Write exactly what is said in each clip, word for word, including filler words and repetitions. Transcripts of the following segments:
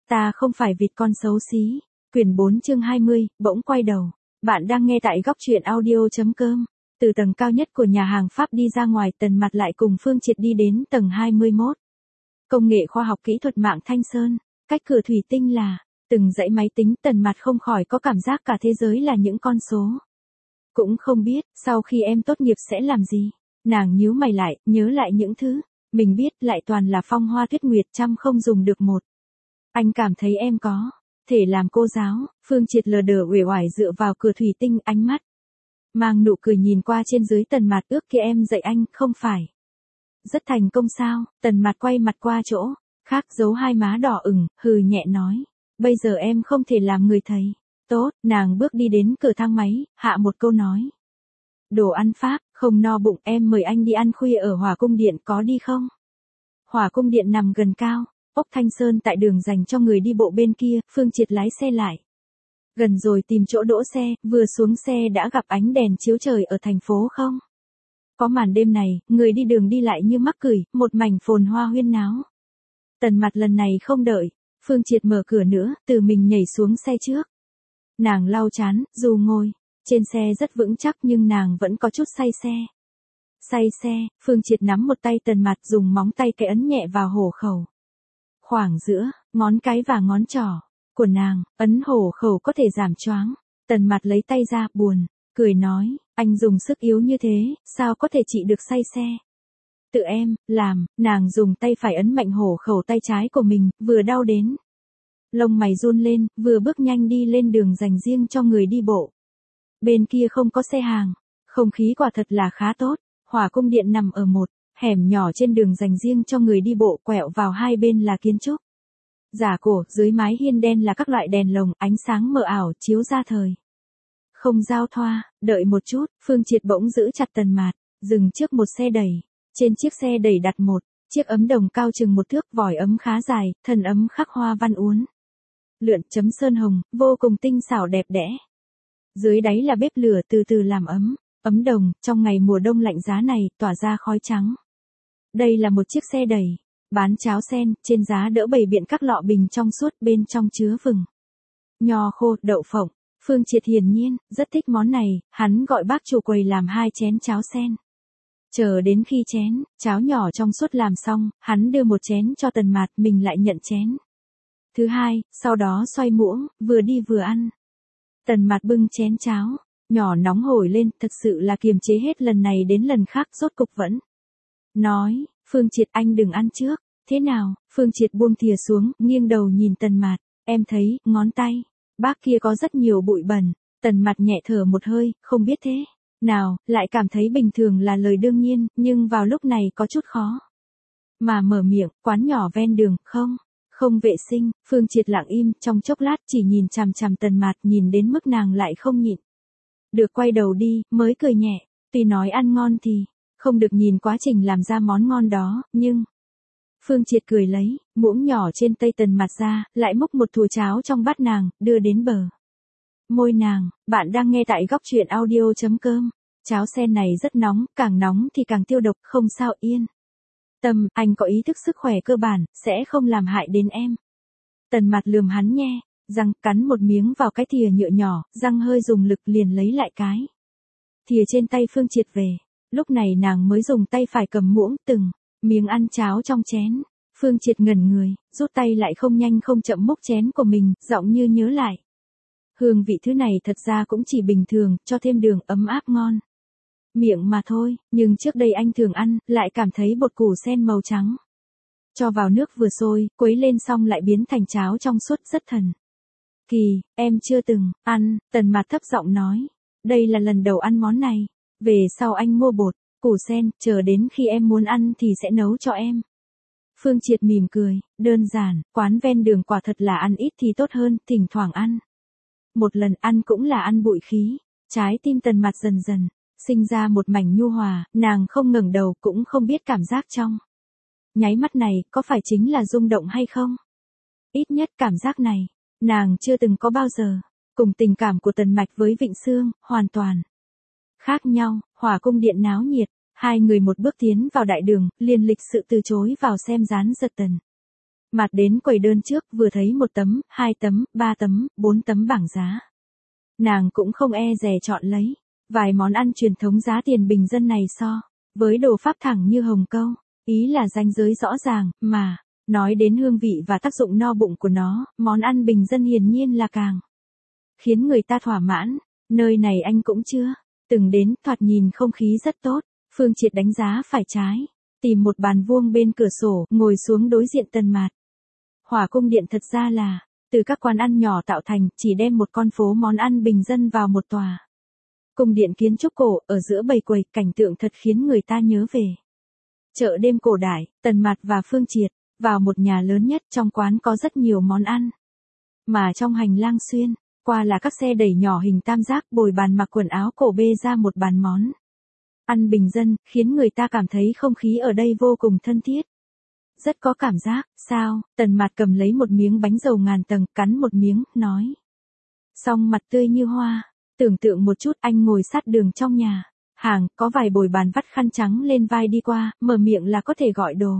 Ta không phải vịt con xấu xí. Quyển bốn chương hai mươi, bỗng quay đầu. Bạn đang nghe tại góc truyện audio.com. Từ tầng cao nhất của nhà hàng Pháp đi ra ngoài, Tần Mạt lại cùng Phương Triệt đi đến tầng hai mươi mốt. Công nghệ khoa học kỹ thuật mạng Thanh Sơn, cách cửa thủy tinh là từng dãy máy tính. Tần Mạt không khỏi có cảm giác cả thế giới là những con số. Cũng không biết, sau khi em tốt nghiệp sẽ làm gì. Nàng nhíu mày lại, nhớ lại những thứ mình biết, lại toàn là phong hoa tuyết nguyệt, trăm không dùng được một. Anh cảm thấy em có thể làm cô giáo. Phương Triệt lờ đờ uể oải dựa vào cửa thủy tinh, ánh mắt mang nụ cười nhìn qua trên dưới Tần Mạt. Ước kia em dạy anh, không phải rất thành công sao? Tần Mạt quay mặt qua chỗ khác, giấu hai má đỏ ửng, hừ nhẹ nói. Bây giờ em không thể làm người thầy. Tốt, nàng bước đi đến cửa thang máy, hạ một câu nói. Đồ ăn Pháp, không no bụng, em mời anh đi ăn khuya ở Hòa Cung Điện, có đi không? Hòa Cung Điện nằm gần cao ốc Thanh Sơn, tại đường dành cho người đi bộ bên kia. Phương Triệt lái xe lại gần rồi tìm chỗ đỗ xe, vừa xuống xe đã gặp ánh đèn chiếu trời ở thành phố không? Có màn đêm này, người đi đường đi lại như mắc cười, một mảnh phồn hoa huyên náo. Tần Mạt lần này không đợi Phương Triệt mở cửa nữa, từ mình nhảy xuống xe trước. Nàng lau chán, dù ngồi trên xe rất vững chắc nhưng nàng vẫn có chút say xe. Say xe, Phương Triệt nắm một tay Tần Mạt, dùng móng tay cái ấn nhẹ vào hổ khẩu. Khoảng giữa ngón cái và ngón trỏ của nàng, ấn hổ khẩu có thể giảm choáng. Tần Mạt lấy tay ra, buồn cười nói, anh dùng sức yếu như thế, sao có thể trị được say xe? Tự em làm. Nàng dùng tay phải ấn mạnh hổ khẩu tay trái của mình, vừa đau đến lông mày run lên, vừa bước nhanh đi lên đường dành riêng cho người đi bộ. Bên kia không có xe hàng, không khí quả thật là khá tốt. Hòa Cung Điện nằm ở một hẻm nhỏ trên đường dành riêng cho người đi bộ, quẹo vào hai bên là kiến trúc giả cổ, dưới mái hiên đen là các loại đèn lồng, ánh sáng mờ ảo chiếu ra thời không giao thoa. Đợi một chút, Phương Triệt bỗng giữ chặt Tần Mạt, dừng trước một xe đẩy. Trên chiếc xe đẩy đặt một chiếc ấm đồng cao chừng một thước, vòi ấm khá dài, thân ấm khắc hoa văn uốn lượn chấm sơn hồng, vô cùng tinh xảo đẹp đẽ. Dưới đáy là bếp lửa từ từ làm ấm. Ấm đồng, trong ngày mùa đông lạnh giá này, tỏa ra khói trắng. Đây là một chiếc xe đẩy bán cháo sen, trên giá đỡ bày biện các lọ bình trong suốt, bên trong chứa vừng, nho khô, đậu phộng. Phương Triệt hiển nhiên rất thích món này, hắn gọi bác chủ quầy làm hai chén cháo sen. Chờ đến khi chén cháo nhỏ trong suốt làm xong, hắn đưa một chén cho Tần Mạt, mình lại nhận chén thứ hai, sau đó xoay muỗng, vừa đi vừa ăn. Tần Mạt bưng chén cháo nhỏ nóng hổi lên, thật sự là kiềm chế hết lần này đến lần khác, rốt cục vẫn nói, Phương Triệt anh đừng ăn trước. Thế nào? Phương Triệt buông thìa xuống, nghiêng đầu nhìn Tần Mạt, em thấy ngón tay bác kia có rất nhiều bụi bẩn. Tần Mạt nhẹ thở một hơi, không biết thế nào, lại cảm thấy bình thường là lời đương nhiên, nhưng vào lúc này có chút khó mà mở miệng. Quán nhỏ ven đường, không không vệ sinh. Phương Triệt lặng im trong chốc lát, chỉ nhìn chằm chằm Tần Mạt, nhìn đến mức nàng lại không nhịn được quay đầu đi, mới cười nhẹ. Tuy nói ăn ngon thì không được nhìn quá trình làm ra món ngon đó, nhưng Phương Triệt cười lấy muỗng nhỏ trên tay Tần Mạt ra, lại múc một thìa cháo trong bát nàng, đưa đến bờ môi nàng. Bạn đang nghe tại góc truyện audio.com. Cháo sen này rất nóng, càng nóng thì càng tiêu độc, không sao, yên tâm, anh có ý thức sức khỏe cơ bản, sẽ không làm hại đến em. Tần Mạt lườm hắn nhe răng, cắn một miếng vào cái thìa nhựa nhỏ, răng hơi dùng lực liền lấy lại cái thìa trên tay Phương Triệt về. Lúc này nàng mới dùng tay phải cầm muỗng, từng miếng ăn cháo trong chén. Phương Triệt ngẩn người, rút tay lại, không nhanh không chậm múc chén của mình, giọng như nhớ lại. Hương vị thứ này thật ra cũng chỉ bình thường, cho thêm đường, ấm áp ngon miệng mà thôi, nhưng trước đây anh thường ăn, lại cảm thấy bột củ sen màu trắng cho vào nước vừa sôi, quấy lên xong lại biến thành cháo trong suốt, rất thần kỳ. Em chưa từng ăn. Tần Mạt thấp giọng nói, đây là lần đầu ăn món này. Về sau anh mua bột củ sen, chờ đến khi em muốn ăn thì sẽ nấu cho em. Phương Triệt mỉm cười, đơn giản, quán ven đường quả thật là ăn ít thì tốt hơn, thỉnh thoảng ăn một lần, ăn cũng là ăn bụi khí. Trái tim Tần Mạt dần dần sinh ra một mảnh nhu hòa, nàng không ngẩng đầu, cũng không biết cảm giác trong nháy mắt này có phải chính là rung động hay không. Ít nhất cảm giác này nàng chưa từng có bao giờ. Cùng tình cảm của Tần Mạch với Vịnh Sương hoàn toàn khác nhau. Hòa Cung Điện náo nhiệt, hai người một bước tiến vào đại đường, liền lịch sự từ chối vào xem dán giật Tần Mặt đến quầy đơn trước vừa thấy một tấm, hai tấm, ba tấm, bốn tấm bảng giá. Nàng cũng không e dè chọn lấy. Vài món ăn truyền thống giá tiền bình dân này so với đồ Pháp thẳng như hồng câu, ý là ranh giới rõ ràng, mà, nói đến hương vị và tác dụng no bụng của nó, món ăn bình dân hiển nhiên là càng khiến người ta thỏa mãn. Nơi này anh cũng chưa từng đến, thoạt nhìn không khí rất tốt. Phương Triệt đánh giá phải trái, tìm một bàn vuông bên cửa sổ, ngồi xuống đối diện Tần Mạt. Hỏa Cung Điện thật ra là từ các quán ăn nhỏ tạo thành, chỉ đem một con phố món ăn bình dân vào một tòa cung điện kiến trúc cổ, ở giữa bầy quầy, cảnh tượng thật khiến người ta nhớ về chợ đêm cổ đại. Tần Mạt và Phương Triệt vào một nhà lớn nhất, trong quán có rất nhiều món ăn, mà trong hành lang xuyên qua là các xe đẩy nhỏ hình tam giác, bồi bàn mặc quần áo cổ bê ra một bàn món ăn bình dân, khiến người ta cảm thấy không khí ở đây vô cùng thân thiết. Rất có cảm giác. Sao? Tần Mạt cầm lấy một miếng bánh dầu ngàn tầng, cắn một miếng, nói. Xong mặt tươi như hoa. Tưởng tượng một chút, anh ngồi sát đường trong nhà hàng, có vài bồi bàn vắt khăn trắng lên vai đi qua, mở miệng là có thể gọi đồ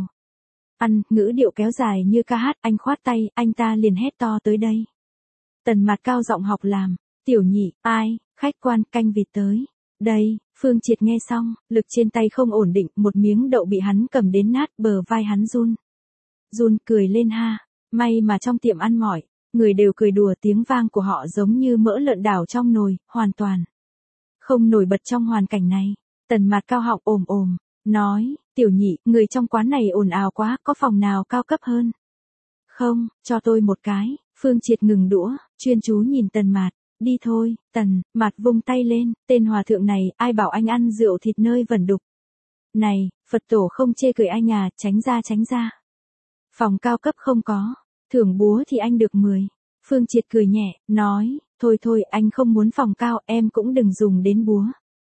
ăn, ngữ điệu kéo dài như ca hát. Anh khoát tay, anh ta liền hét to tới đây. Tần Mạt cao giọng học làm. Tiểu Nhị, ai, khách quan, canh vịt tới. Đây. Phương Triệt nghe xong, lực trên tay không ổn định, một miếng đậu bị hắn cầm đến nát, bờ vai hắn run. Run cười lên ha. May mà trong tiệm ăn mỏi, người đều cười đùa, tiếng vang của họ giống như mỡ lợn đảo trong nồi, hoàn toàn không nổi bật trong hoàn cảnh này. Tần Mạt cao họng ồm ồm, nói, Tiểu Nhị, người trong quán này ồn ào quá, có phòng nào cao cấp hơn không, cho tôi một cái. Phương Triệt ngừng đũa, chuyên chú nhìn Tần Mạt. Đi thôi. Tần Mạt vung tay lên, tên hòa thượng này, ai bảo anh ăn rượu thịt nơi vẩn đục này, Phật tổ không chê cười anh à, tránh ra tránh ra. Phòng cao cấp không có, thưởng búa thì anh được mười. Phương Triệt cười nhẹ, nói, thôi thôi, anh không muốn phòng cao, em cũng đừng dùng đến búa.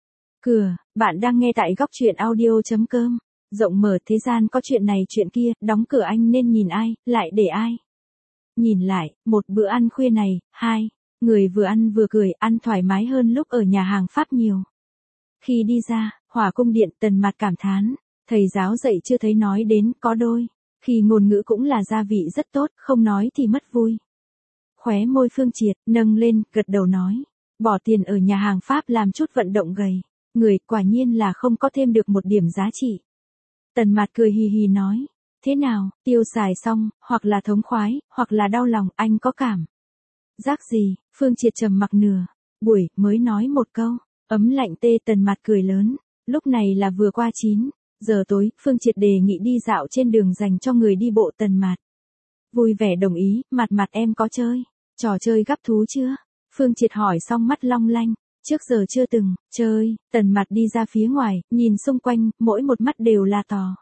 Cửa, bạn đang nghe tại góc truyện audio.com. Rộng mở thế gian có chuyện này chuyện kia, đóng cửa anh nên nhìn ai, lại để ai nhìn lại. Một bữa ăn khuya này, hai người vừa ăn vừa cười, ăn thoải mái hơn lúc ở nhà hàng Pháp nhiều. Khi đi ra, Hỏa Cung Điện, Tần Mạt cảm thán, thầy giáo dạy chưa thấy nói đến, có đôi khi ngôn ngữ cũng là gia vị rất tốt, không nói thì mất vui. Khóe môi Phương Triệt nâng lên, gật đầu nói, bỏ tiền ở nhà hàng Pháp làm chút vận động gầy người, quả nhiên là không có thêm được một điểm giá trị. Tần Mạt cười hì hì nói, thế nào, tiêu xài xong, hoặc là thống khoái, hoặc là đau lòng, anh có cảm giác gì? Phương Triệt trầm mặc nửa buổi mới nói một câu, ấm lạnh tê. Tần Mạt cười lớn. Lúc này là vừa qua chín giờ tối, Phương Triệt đề nghị đi dạo trên đường dành cho người đi bộ. Tần Mạt vui vẻ đồng ý. Mạt Mạt, em có chơi trò chơi gắp thú chưa? Phương Triệt hỏi xong mắt long lanh. Trước giờ chưa từng chơi. Tần Mạt đi ra phía ngoài, nhìn xung quanh, mỗi một mắt đều là tò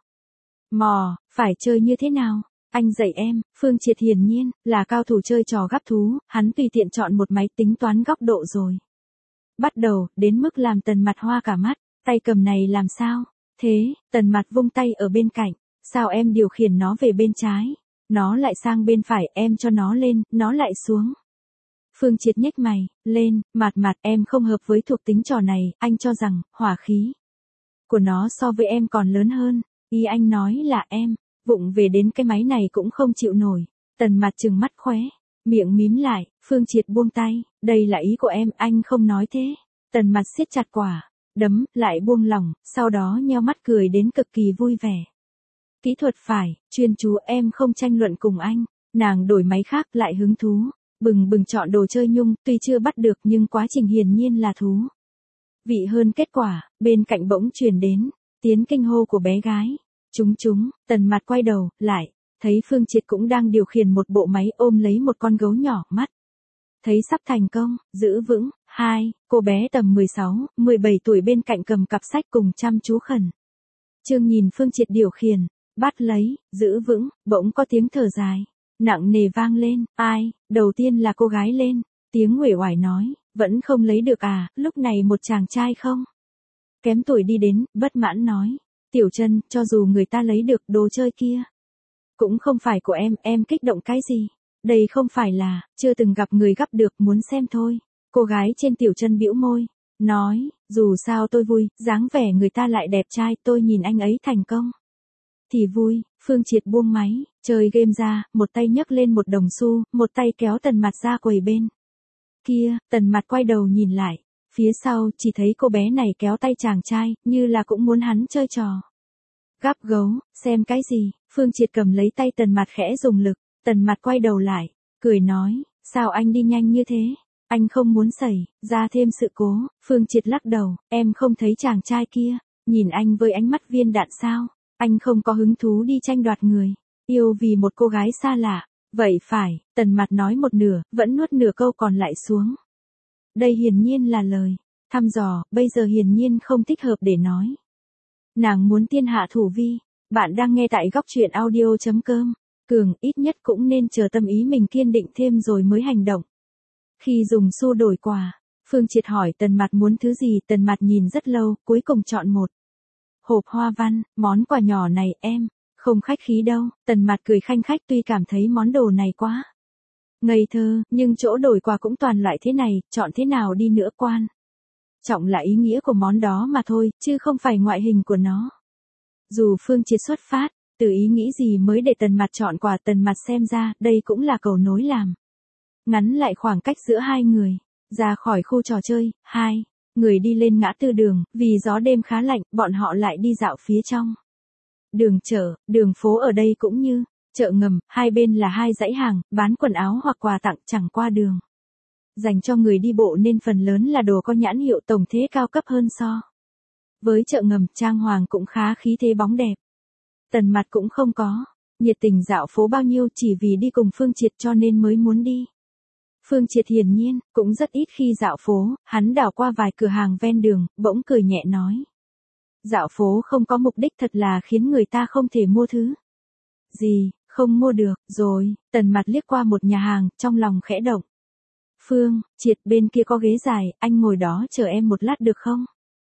mò, phải chơi như thế nào? Anh dạy em. Phương Triệt hiển nhiên là cao thủ chơi trò gắp thú, hắn tùy tiện chọn một máy tính toán góc độ rồi bắt đầu, đến mức làm Tần Mạt hoa cả mắt. Tay cầm này làm sao thế? Tần Mạt vung tay ở bên cạnh. Sao em điều khiển nó về bên trái, nó lại sang bên phải, em cho nó lên, nó lại xuống. Phương Triệt nhếch mày lên. Mạt Mạt, em không hợp với thuộc tính trò này, anh cho rằng hỏa khí của nó so với em còn lớn hơn. Ý anh nói là em vụng về đến cái máy này cũng không chịu nổi. Tần Mạt trừng mắt khóe miệng mím lại. Phương Triệt buông tay. Đây là ý của em, anh không nói thế. Tần Mạt siết chặt quả đấm, lại buông lỏng, sau đó nheo mắt cười đến cực kỳ vui vẻ. Kỹ thuật phải, chuyên chú, em không tranh luận cùng anh. Nàng đổi máy khác, lại hứng thú bừng bừng chọn đồ chơi nhung, tuy chưa bắt được nhưng quá trình hiển nhiên là thú vị hơn. Kết quả, bên cạnh bỗng truyền đến tiếng kinh hô của bé gái. Chúng chúng. Tần Mạt quay đầu lại, thấy Phương Triệt cũng đang điều khiển một bộ máy, ôm lấy một con gấu nhỏ. Mắt thấy sắp thành công, giữ vững. Hai cô bé tầm mười sáu, mười bảy tuổi bên cạnh cầm cặp sách cùng chăm chú khẩn trương nhìn Phương Triệt điều khiển, bắt lấy, giữ vững. Bỗng có tiếng thở dài nặng nề vang lên. Ai? Đầu tiên là cô gái lên tiếng uể oải nói, vẫn không lấy được à? Lúc này một chàng trai không kém tuổi đi đến, bất mãn nói, Tiểu Trân, cho dù người ta lấy được đồ chơi kia cũng không phải của em, em kích động cái gì? Đây không phải là chưa từng gặp người gắp được, muốn xem thôi. Cô gái trên Tiểu Trân bĩu môi nói, dù sao tôi vui, dáng vẻ người ta lại đẹp trai, tôi nhìn anh ấy thành công thì vui. Phương Triệt buông máy, Chơi game ra, một tay nhấc lên một đồng xu, một tay kéo Tần Mặt ra quầy bên kia, Tần Mặt quay đầu nhìn lại, phía sau chỉ thấy cô bé này kéo tay chàng trai, như là cũng muốn hắn chơi trò. Gắp gấu, xem cái gì, Phương Triệt cầm lấy tay Tần Mặt khẽ dùng lực, Tần Mặt quay đầu lại, cười nói, sao anh đi nhanh như thế, anh không muốn xảy ra thêm sự cố, Phương Triệt lắc đầu, em không thấy chàng trai kia, nhìn anh với ánh mắt viên đạn sao, anh không có hứng thú đi tranh đoạt người, yêu vì một cô gái xa lạ, vậy phải, Tần Mặt nói một nửa, vẫn nuốt nửa câu còn lại xuống. Đây hiển nhiên là lời thăm dò, bây giờ hiển nhiên không thích hợp để nói. Nàng muốn tiên hạ thủ vi, bạn đang nghe tại góc truyện audio.com, Cường ít nhất cũng nên chờ tâm ý mình kiên định thêm rồi mới hành động. Khi dùng xu đổi quà, Phương Triệt hỏi Tần Mặt muốn thứ gì, Tần Mặt nhìn rất lâu, cuối cùng chọn một hộp hoa văn, món quà nhỏ này em, không khách khí đâu, Tần Mặt cười khanh khách tuy cảm thấy món đồ này quá ngây thơ, nhưng chỗ đổi quà cũng toàn loại thế này, chọn thế nào đi nữa quan. Trọng là ý nghĩa của món đó mà thôi, chứ không phải ngoại hình của nó. Dù Phương Triệt xuất phát, từ ý nghĩ gì mới để Tần Mặt chọn quà, Tần Mặt xem ra, đây cũng là cầu nối làm ngắn lại khoảng cách giữa hai người. Ra khỏi khu trò chơi, hai người đi lên ngã tư đường, vì gió đêm khá lạnh, bọn họ lại đi dạo phía trong đường chợ, đường phố ở đây cũng như chợ ngầm, hai bên là hai dãy hàng, bán quần áo hoặc quà tặng, chẳng qua đường dành cho người đi bộ nên phần lớn là đồ có nhãn hiệu tổng thế cao cấp hơn so với chợ ngầm, trang hoàng cũng khá khí thế bóng đẹp. Tần Mặt cũng không có nhiệt tình dạo phố bao nhiêu, chỉ vì đi cùng Phương Triệt cho nên mới muốn đi. Phương Triệt hiển nhiên cũng rất ít khi dạo phố, hắn đảo qua vài cửa hàng ven đường, bỗng cười nhẹ nói. Dạo phố không có mục đích thật là khiến người ta không thể mua thứ gì, không mua được, rồi, Tần Mặt liếc qua một nhà hàng, trong lòng khẽ động. Phương Triệt, bên kia có ghế dài, anh ngồi đó chờ em một lát được không?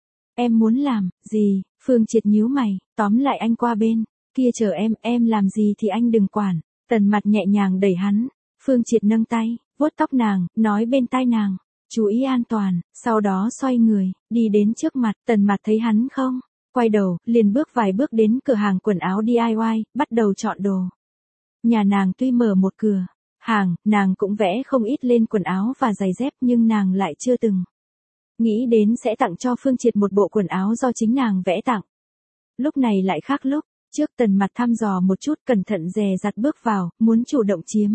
Em muốn làm gì? Phương Triệt nhíu mày, tóm lại anh qua bên kia chờ em, em làm gì thì anh đừng quản. Tần Mặt nhẹ nhàng đẩy hắn, Phương Triệt nâng tay, vuốt tóc nàng, nói bên tai nàng, chú ý an toàn, sau đó xoay người, đi đến trước mặt, Tần Mặt thấy hắn không quay đầu, liền bước vài bước đến cửa hàng quần áo đê i i, bắt đầu chọn đồ. Nhà nàng tuy mở một cửa hàng, nàng cũng vẽ không ít lên quần áo và giày dép, nhưng nàng lại chưa từng nghĩ đến sẽ tặng cho Phương Triệt một bộ quần áo do chính nàng vẽ tặng. Lúc này lại khác lúc trước, Tần Mặt thăm dò một chút, cẩn thận dè dặt bước vào, muốn chủ động chiếm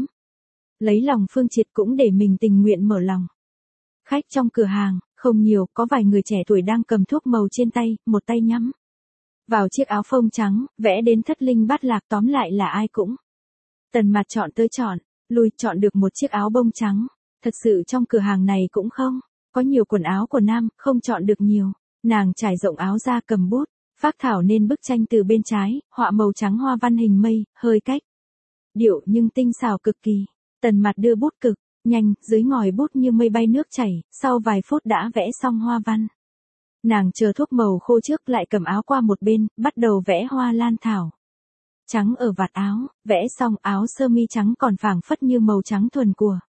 lấy lòng Phương Triệt, cũng để mình tình nguyện mở lòng. Khách trong cửa hàng không nhiều, có vài người trẻ tuổi đang cầm thuốc màu trên tay, một tay nhắm vào chiếc áo phông trắng, vẽ đến thất linh bát lạc, tóm lại là ai cũng. Tần Mặt chọn tới chọn lui, chọn được một chiếc áo bông trắng. Thật sự trong cửa hàng này cũng không có nhiều quần áo của nam, không chọn được nhiều. Nàng trải rộng áo ra, cầm bút phác thảo nên bức tranh từ bên trái, họa màu trắng hoa văn hình mây, hơi cách điệu nhưng tinh xảo cực kỳ. Tần Mặt đưa bút cực nhanh, dưới ngòi bút như mây bay nước chảy, sau vài phút đã vẽ xong hoa văn. Nàng chờ thuốc màu khô trước, lại cầm áo qua một bên, bắt đầu vẽ hoa lan thảo trắng ở vạt áo, vẽ xong áo sơ mi trắng còn phảng phất như màu trắng thuần của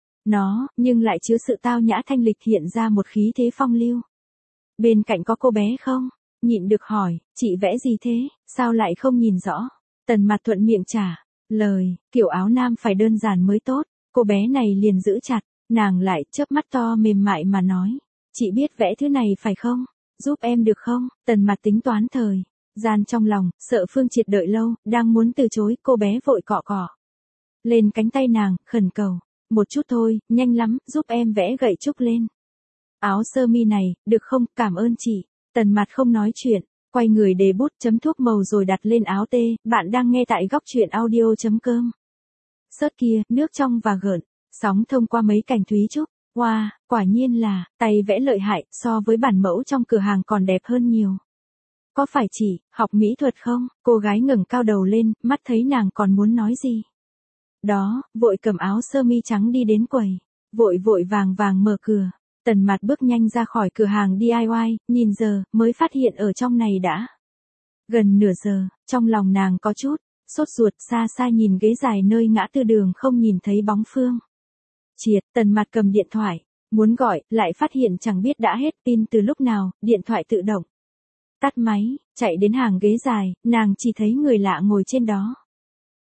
nó, nhưng lại chứa sự tao nhã thanh lịch, hiện ra một khí thế phong lưu. Bên cạnh có cô bé không? Nhịn được hỏi, chị vẽ gì thế, sao lại không nhìn rõ? Tần Mặt thuận miệng trả lời, kiểu áo nam phải đơn giản mới tốt. Cô bé này liền giữ chặt, nàng lại chớp mắt to mềm mại mà nói, chị biết vẽ thứ này phải không? Giúp em được không? Tần Mặt tính toán thời gian trong lòng, sợ Phương Triệt đợi lâu, đang muốn từ chối, cô bé vội cọ cọ lên cánh tay nàng, khẩn cầu, một chút thôi, nhanh lắm, giúp em vẽ gậy trúc lên áo sơ mi này, được không? Cảm ơn chị. Tần Mặt không nói chuyện, quay người để bút chấm thuốc màu rồi đặt lên áo tê. Bạn đang nghe tại góc truyện audio.com. Sớt kia, nước trong và gợn sóng thông qua mấy cành thúy trúc. Wow, quả nhiên là tay vẽ lợi hại, so với bản mẫu trong cửa hàng còn đẹp hơn nhiều. Có phải chỉ học mỹ thuật không? Cô gái ngẩng cao đầu lên, mắt thấy nàng còn muốn nói gì đó, vội cầm áo sơ mi trắng đi đến quầy, vội vội vàng vàng mở cửa. Tần Mặt bước nhanh ra khỏi cửa hàng đê i i, nhìn giờ, mới phát hiện ở trong này đã gần nửa giờ, trong lòng nàng có chút sốt ruột, xa xa nhìn ghế dài nơi ngã tư đường không nhìn thấy bóng Phương Triệt. Tần Mặt cầm điện thoại, muốn gọi, lại phát hiện chẳng biết đã hết pin từ lúc nào, điện thoại tự động tắt máy, chạy đến hàng ghế dài, nàng chỉ thấy người lạ ngồi trên đó.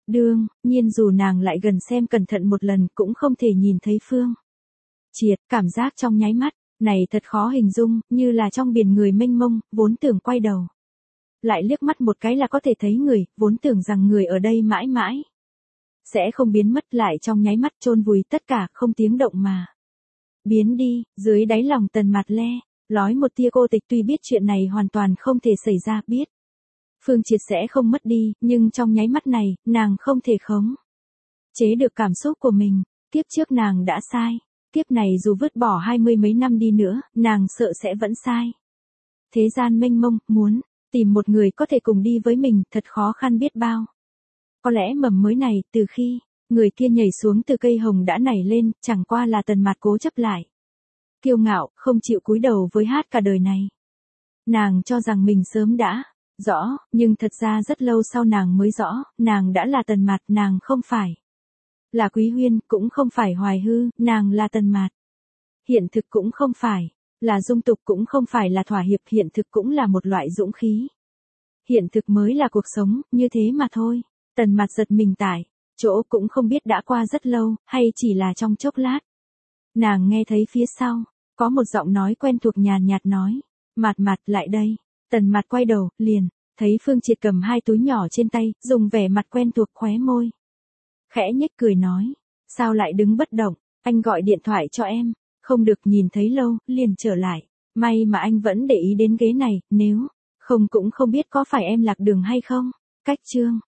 Đương nhiên dù nàng lại gần xem cẩn thận một lần cũng không thể nhìn thấy Phương Triệt, cảm giác trong nháy mắt, này thật khó hình dung, như là trong biển người mênh mông, vốn tưởng quay đầu. Lại liếc mắt một cái là có thể thấy người, vốn tưởng rằng người ở đây mãi mãi. Sẽ không biến mất lại trong nháy mắt chôn vùi tất cả không tiếng động mà. Biến đi, dưới đáy lòng Tần Mạt le, lói một tia cô tịch tuy biết chuyện này hoàn toàn không thể xảy ra biết. Phương Triệt sẽ không mất đi, nhưng trong nháy mắt này, nàng không thể khống chế được cảm xúc của mình, kiếp trước nàng đã sai. Kiếp này dù vứt bỏ hai mươi mấy năm đi nữa, nàng sợ sẽ vẫn sai. Thế gian mênh mông, muốn tìm một người có thể cùng đi với mình thật khó khăn biết bao. Có lẽ mầm mới này, từ khi người kia nhảy xuống từ cây hồng đã nảy lên, chẳng qua là Tần Mạt cố chấp lại. Kiêu ngạo, không chịu cúi đầu với hát cả đời này. Nàng cho rằng mình sớm đã rõ, nhưng thật ra rất lâu sau nàng mới rõ, nàng đã là Tần Mạt, nàng không phải là Quý Huyên, cũng không phải Hoài Hư, nàng là Tần Mạt. Hiện thực cũng không phải là dung tục, cũng không phải là thỏa hiệp, hiện thực cũng là một loại dũng khí. Hiện thực mới là cuộc sống, như thế mà thôi. Tần Mạt giật mình tại chỗ, cũng không biết đã qua rất lâu, hay chỉ là trong chốc lát. Nàng nghe thấy phía sau, có một giọng nói quen thuộc nhàn nhạt nói, Mạt Mạt lại đây. Tần Mạt quay đầu, liền thấy Phương Triệt cầm hai túi nhỏ trên tay, dùng vẻ mặt quen thuộc khóe môi. Khẽ nhếch cười nói, sao lại đứng bất động, anh gọi điện thoại cho em, không được nhìn thấy lâu, liền trở lại. May mà anh vẫn để ý đến ghế này, nếu không cũng không biết có phải em lạc đường hay không. Cách chương